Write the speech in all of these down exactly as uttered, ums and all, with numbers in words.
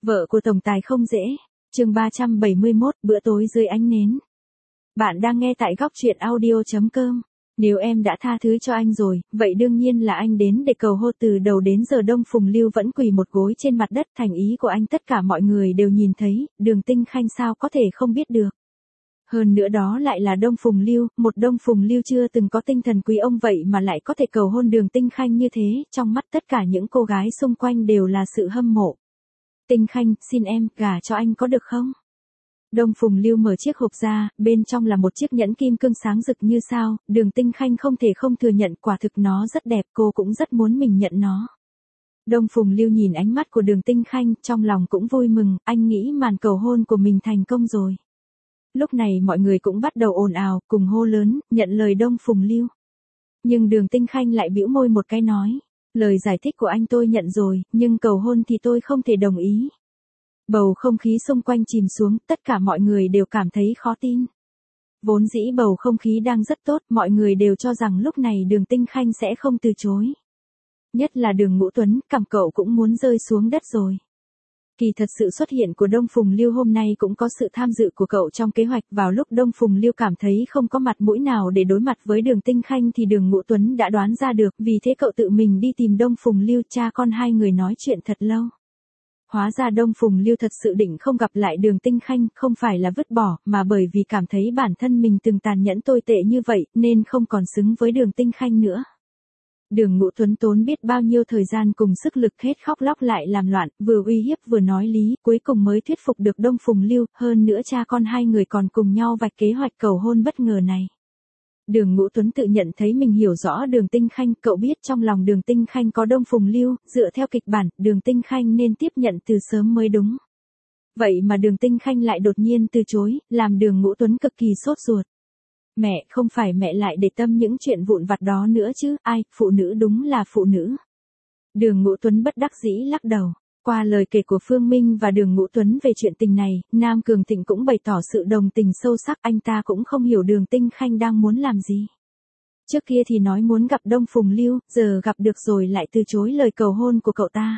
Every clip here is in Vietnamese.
Vợ của tổng tài không dễ. Chương ba trăm bảy mươi mốt, bữa tối dưới ánh nến. Bạn đang nghe tại góc truyện audio chấm com. Nếu em đã tha thứ cho anh rồi, vậy đương nhiên là anh đến để cầu hôn. Từ đầu đến giờ Đông Phùng Lưu vẫn quỳ một gối trên mặt đất, thành ý của anh tất cả mọi người đều nhìn thấy, Đường Tinh Khanh sao có thể không biết được. Hơn nữa đó lại là Đông Phùng Lưu, một Đông Phùng Lưu chưa từng có tinh thần quý ông vậy mà lại có thể cầu hôn Đường Tinh Khanh như thế, trong mắt tất cả những cô gái xung quanh đều là sự hâm mộ. Tinh Khanh, xin em, gả cho anh có được không? Đông Phùng Lưu mở chiếc hộp ra, bên trong là một chiếc nhẫn kim cương sáng rực như sao, Đường Tinh Khanh không thể không thừa nhận, quả thực nó rất đẹp, cô cũng rất muốn mình nhận nó. Đông Phùng Lưu nhìn ánh mắt của Đường Tinh Khanh, trong lòng cũng vui mừng, anh nghĩ màn cầu hôn của mình thành công rồi. Lúc này mọi người cũng bắt đầu ồn ào, cùng hô lớn, nhận lời Đông Phùng Lưu. Nhưng Đường Tinh Khanh lại bĩu môi một cái nói, lời giải thích của anh tôi nhận rồi, nhưng cầu hôn thì tôi không thể đồng ý. Bầu không khí xung quanh chìm xuống, tất cả mọi người đều cảm thấy khó tin. Vốn dĩ bầu không khí đang rất tốt, mọi người đều cho rằng lúc này Đường Tinh Khanh sẽ không từ chối. Nhất là Đường Ngũ Tuấn, cằm cậu cũng muốn rơi xuống đất rồi. Kỳ thật sự xuất hiện của Đông Phùng Lưu hôm nay cũng có sự tham dự của cậu trong kế hoạch. Vào lúc Đông Phùng Lưu cảm thấy không có mặt mũi nào để đối mặt với Đường Tinh Khanh thì Đường Ngũ Tuấn đã đoán ra được, vì thế cậu tự mình đi tìm Đông Phùng Lưu, cha con hai người nói chuyện thật lâu. Hóa ra Đông Phùng Lưu thật sự định không gặp lại Đường Tinh Khanh, không phải là vứt bỏ, mà bởi vì cảm thấy bản thân mình từng tàn nhẫn tồi tệ như vậy, nên không còn xứng với Đường Tinh Khanh nữa. Đường Ngũ Tuấn tốn biết bao nhiêu thời gian cùng sức lực, hết khóc lóc lại làm loạn, vừa uy hiếp vừa nói lý, cuối cùng mới thuyết phục được Đông Phùng Lưu, hơn nữa cha con hai người còn cùng nhau vạch kế hoạch cầu hôn bất ngờ này. Đường Ngũ Tuấn tự nhận thấy mình hiểu rõ Đường Tinh Khanh, cậu biết trong lòng Đường Tinh Khanh có Đông Phùng Lưu, dựa theo kịch bản, Đường Tinh Khanh nên tiếp nhận từ sớm mới đúng. Vậy mà Đường Tinh Khanh lại đột nhiên từ chối, làm Đường Ngũ Tuấn cực kỳ sốt ruột. Mẹ, không phải mẹ lại để tâm những chuyện vụn vặt đó nữa chứ, ai, phụ nữ đúng là phụ nữ. Đường Ngũ Tuấn bất đắc dĩ lắc đầu. Qua lời kể của Phương Minh và Đường Ngũ Tuấn về chuyện tình này, Nam Cường Thịnh cũng bày tỏ sự đồng tình sâu sắc, anh ta cũng không hiểu Đường Tinh Khanh đang muốn làm gì. Trước kia thì nói muốn gặp Đông Phùng Lưu, giờ gặp được rồi lại từ chối lời cầu hôn của cậu ta.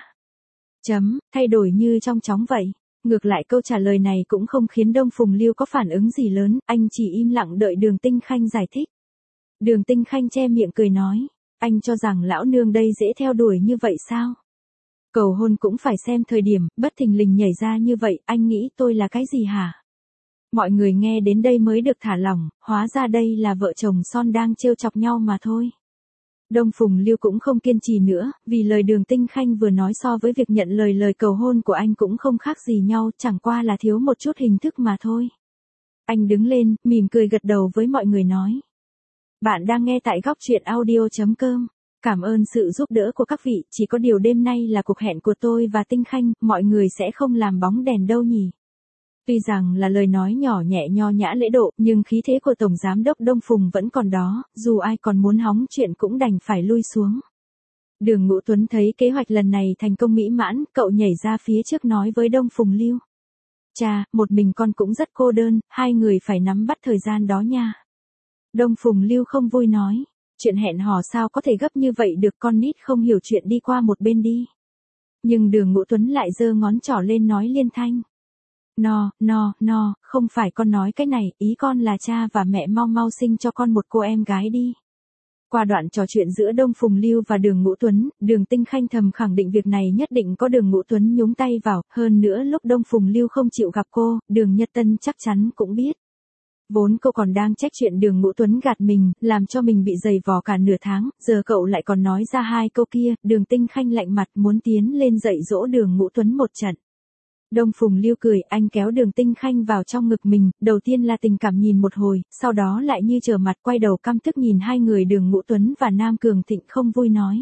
Chấm, thay đổi như trong chóng vậy. Ngược lại câu trả lời này cũng không khiến Đông Phùng Lưu có phản ứng gì lớn, anh chỉ im lặng đợi Đường Tinh Khanh giải thích. Đường Tinh Khanh che miệng cười nói, anh cho rằng lão nương đây dễ theo đuổi như vậy sao? Cầu hôn cũng phải xem thời điểm, bất thình lình nhảy ra như vậy, anh nghĩ tôi là cái gì hả? Mọi người nghe đến đây mới được thả lỏng, hóa ra đây là vợ chồng son đang trêu chọc nhau mà thôi. Đông Phùng Lưu cũng không kiên trì nữa, vì lời Đường Tinh Khanh vừa nói so với việc nhận lời lời cầu hôn của anh cũng không khác gì nhau, chẳng qua là thiếu một chút hình thức mà thôi. Anh đứng lên, mỉm cười gật đầu với mọi người nói. Bạn đang nghe tại góc truyện audio chấm com. Cảm ơn sự giúp đỡ của các vị, chỉ có điều đêm nay là cuộc hẹn của tôi và Tinh Khanh, mọi người sẽ không làm bóng đèn đâu nhỉ. Tuy rằng là lời nói nhỏ nhẹ nho nhã lễ độ, nhưng khí thế của Tổng Giám đốc Đông Phùng vẫn còn đó, dù ai còn muốn hóng chuyện cũng đành phải lui xuống. Đường Ngũ Tuấn thấy kế hoạch lần này thành công mỹ mãn, cậu nhảy ra phía trước nói với Đông Phùng Lưu. Cha, một mình con cũng rất cô đơn, hai người phải nắm bắt thời gian đó nha. Đông Phùng Lưu không vui nói. Chuyện hẹn hò sao có thể gấp như vậy được, con nít không hiểu chuyện đi qua một bên đi. Nhưng Đường Ngũ Tuấn lại giơ ngón trỏ lên nói liên thanh. No, no, no, không phải con nói cái này, ý con là cha và mẹ mau mau sinh cho con một cô em gái đi. Qua đoạn trò chuyện giữa Đông Phùng Lưu và Đường Ngũ Tuấn, Đường Tinh Khanh thầm khẳng định việc này nhất định có Đường Ngũ Tuấn nhúng tay vào, hơn nữa lúc Đông Phùng Lưu không chịu gặp cô, Đường Nhật Tân chắc chắn cũng biết. Vốn cô còn đang trách chuyện Đường Ngũ Tuấn gạt mình, làm cho mình bị dày vò cả nửa tháng, giờ cậu lại còn nói ra hai câu kia, Đường Tinh Khanh lạnh mặt muốn tiến lên dạy dỗ Đường Ngũ Tuấn một trận. Đông Phùng Lưu cười, anh kéo Đường Tinh Khanh vào trong ngực mình, đầu tiên là tình cảm nhìn một hồi, sau đó lại như trở mặt quay đầu căm tức nhìn hai người Đường Ngũ Tuấn và Nam Cường Thịnh không vui nói.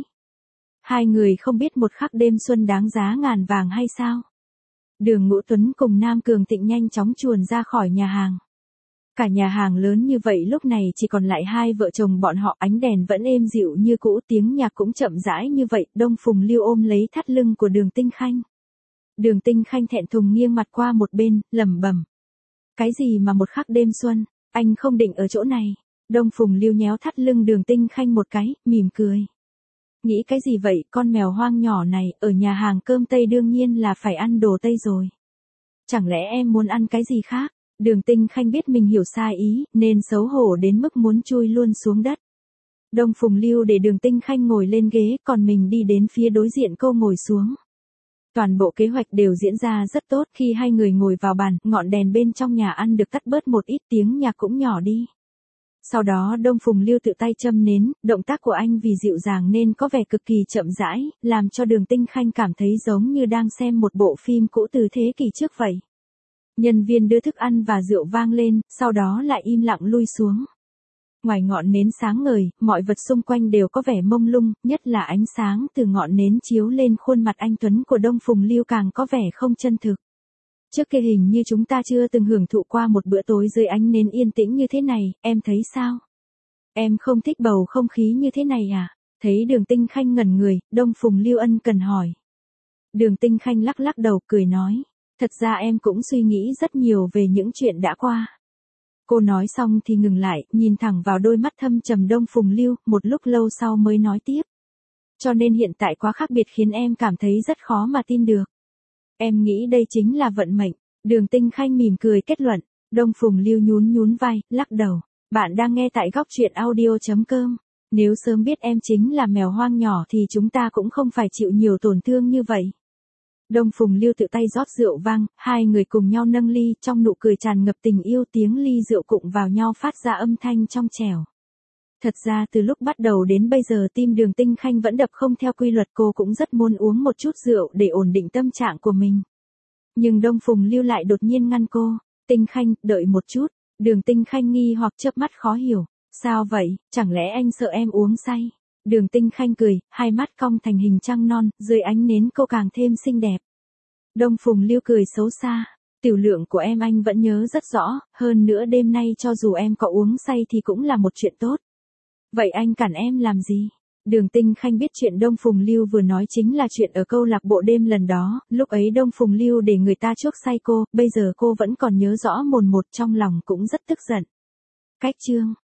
Hai người không biết một khắc đêm xuân đáng giá ngàn vàng hay sao? Đường Ngũ Tuấn cùng Nam Cường Thịnh nhanh chóng chuồn ra khỏi nhà hàng. Cả nhà hàng lớn như vậy lúc này chỉ còn lại hai vợ chồng bọn họ, ánh đèn vẫn êm dịu như cũ, tiếng nhạc cũng chậm rãi như vậy, Đông Phùng Lưu ôm lấy thắt lưng của Đường Tinh Khanh. Đường Tinh Khanh thẹn thùng nghiêng mặt qua một bên, lẩm bẩm. Cái gì mà một khắc đêm xuân, anh không định ở chỗ này. Đông Phùng Lưu nhéo thắt lưng Đường Tinh Khanh một cái, mỉm cười. Nghĩ cái gì vậy, con mèo hoang nhỏ này, ở nhà hàng cơm Tây đương nhiên là phải ăn đồ Tây rồi. Chẳng lẽ em muốn ăn cái gì khác? Đường Tinh Khanh biết mình hiểu sai ý, nên xấu hổ đến mức muốn chui luôn xuống đất. Đông Phùng Lưu để Đường Tinh Khanh ngồi lên ghế, còn mình đi đến phía đối diện cô ngồi xuống. Toàn bộ kế hoạch đều diễn ra rất tốt, khi hai người ngồi vào bàn, ngọn đèn bên trong nhà ăn được tắt bớt một ít, tiếng nhạc cũng nhỏ đi. Sau đó Đông Phùng Lưu tự tay châm nến, động tác của anh vì dịu dàng nên có vẻ cực kỳ chậm rãi, làm cho Đường Tinh Khanh cảm thấy giống như đang xem một bộ phim cũ từ thế kỷ trước vậy. Nhân viên đưa thức ăn và rượu vang lên, sau đó lại im lặng lui xuống. Ngoài ngọn nến sáng ngời, mọi vật xung quanh đều có vẻ mông lung, nhất là ánh sáng từ ngọn nến chiếu lên khuôn mặt anh tuấn của Đông Phùng Lưu càng có vẻ không chân thực. Trước kia hình như chúng ta chưa từng hưởng thụ qua một bữa tối dưới ánh nến yên tĩnh như thế này, em thấy sao? Em không thích bầu không khí như thế này à? Thấy Đường Tinh Khanh ngẩn người, Đông Phùng Lưu ân cần hỏi. Đường Tinh Khanh lắc lắc đầu cười nói. Thật ra em cũng suy nghĩ rất nhiều về những chuyện đã qua. Cô nói xong thì ngừng lại, nhìn thẳng vào đôi mắt thâm trầm Đông Phùng Lưu, một lúc lâu sau mới nói tiếp. Cho nên hiện tại quá khác biệt khiến em cảm thấy rất khó mà tin được. Em nghĩ đây chính là vận mệnh. Đường Tinh Khanh mỉm cười kết luận. Đông Phùng Lưu nhún nhún vai, lắc đầu. Bạn đang nghe tại góc truyện audio chấm com. Nếu sớm biết em chính là mèo hoang nhỏ thì chúng ta cũng không phải chịu nhiều tổn thương như vậy. Đông Phùng Lưu tự tay rót rượu vang, hai người cùng nhau nâng ly, trong nụ cười tràn ngập tình yêu, tiếng ly rượu cụng vào nhau phát ra âm thanh trong trẻo. Thật ra từ lúc bắt đầu đến bây giờ tim Đường Tinh Khanh vẫn đập không theo quy luật, cô cũng rất muốn uống một chút rượu để ổn định tâm trạng của mình. Nhưng Đông Phùng Lưu lại đột nhiên ngăn cô. Tinh Khanh, đợi một chút. Đường Tinh Khanh nghi hoặc chớp mắt khó hiểu. Sao vậy, chẳng lẽ anh sợ em uống say? Đường Tinh Khanh cười, hai mắt cong thành hình trăng non, dưới ánh nến cô càng thêm xinh đẹp. Đông Phùng Lưu cười xấu xa. Tiểu lượng của em anh vẫn nhớ rất rõ, hơn nữa đêm nay cho dù em có uống say thì cũng là một chuyện tốt. Vậy anh cản em làm gì? Đường Tinh Khanh biết chuyện Đông Phùng Lưu vừa nói chính là chuyện ở câu lạc bộ đêm lần đó, lúc ấy Đông Phùng Lưu để người ta chuốc say cô, bây giờ cô vẫn còn nhớ rõ mồn một, trong lòng cũng rất tức giận. Cách chương